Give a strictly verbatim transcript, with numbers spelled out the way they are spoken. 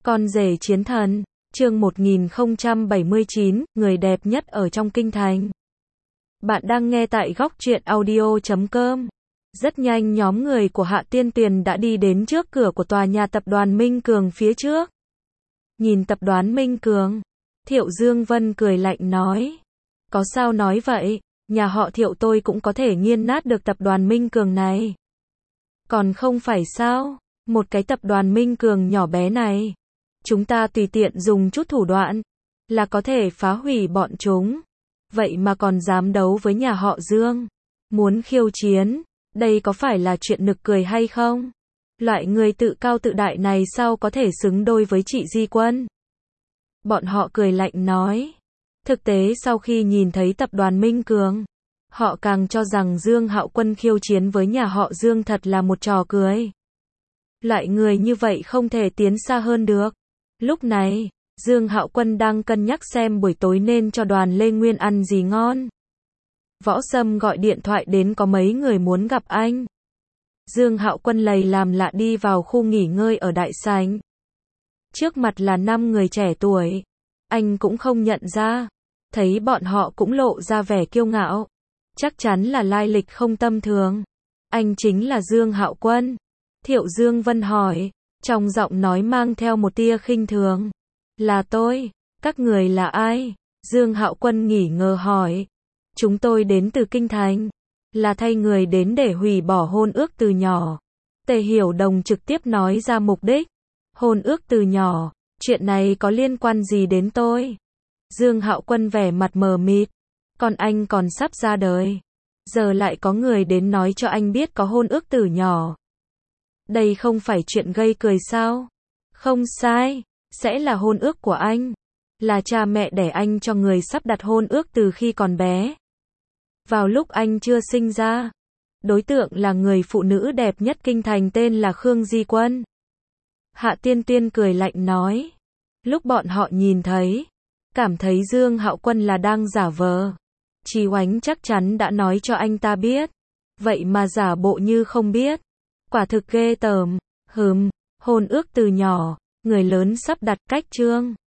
Con rể chiến thần, chương một nghìn không trăm bảy mươi chín, người đẹp nhất ở trong kinh thành. Bạn đang nghe tại góc truyện audio chấm com. Rất nhanh nhóm người của Hạ Tiên Tuyền đã đi đến trước cửa của tòa nhà tập đoàn Minh Cường phía trước. Nhìn tập đoàn Minh Cường, Thiệu Dương Vân cười lạnh nói. Có sao nói vậy, nhà họ Thiệu tôi cũng có thể nghiền nát được tập đoàn Minh Cường này. Còn không phải sao, một cái tập đoàn Minh Cường nhỏ bé này. Chúng ta tùy tiện dùng chút thủ đoạn, là có thể phá hủy bọn chúng. Vậy mà còn dám đấu với nhà họ Dương. Muốn khiêu chiến, đây có phải là chuyện nực cười hay không? Loại người tự cao tự đại này sao có thể xứng đôi với chị Di Quân? Bọn họ cười lạnh nói. Thực tế sau khi nhìn thấy tập đoàn Minh Cường, họ càng cho rằng Dương Hạo Quân khiêu chiến với nhà họ Dương thật là một trò cười. Loại người như vậy không thể tiến xa hơn được. Lúc này, Dương Hạo Quân đang cân nhắc xem buổi tối nên cho đoàn Lê Nguyên ăn gì ngon. Võ Sâm gọi điện thoại đến có mấy người muốn gặp anh. Dương Hạo Quân lầy làm lạ đi vào khu nghỉ ngơi ở đại sảnh. Trước mặt là năm người trẻ tuổi. Anh cũng không nhận ra. Thấy bọn họ cũng lộ ra vẻ kiêu ngạo. Chắc chắn là lai lịch không tầm thường. Anh chính là Dương Hạo Quân. Thiệu Dương Vân hỏi, trong giọng nói mang theo một tia khinh thường. Là tôi, các người là ai? Dương Hạo Quân nghỉ ngờ hỏi. Chúng tôi đến từ Kinh Thành, là thay người đến để hủy bỏ hôn ước từ nhỏ. Tề Hiểu Đồng trực tiếp nói ra mục đích. Hôn ước từ nhỏ, chuyện này có liên quan gì đến tôi? Dương Hạo Quân vẻ mặt mờ mịt. Còn anh còn sắp ra đời. Giờ lại có người đến nói cho anh biết có hôn ước từ nhỏ. Đây không phải chuyện gây cười sao? Không sai, sẽ là hôn ước của anh. Là cha mẹ đẻ anh cho người sắp đặt hôn ước từ khi còn bé. Vào lúc anh chưa sinh ra. Đối tượng là người phụ nữ đẹp nhất kinh thành tên là Khương Di Quân. Hạ Tiên Tuyên cười lạnh nói. Lúc bọn họ nhìn thấy, cảm thấy Dương Hạo Quân là đang giả vờ. Chí Oánh chắc chắn đã nói cho anh ta biết. Vậy mà giả bộ như không biết. Quả thực ghê tởm. Hừm, hôn ước từ nhỏ, người lớn sắp đặt cách trương.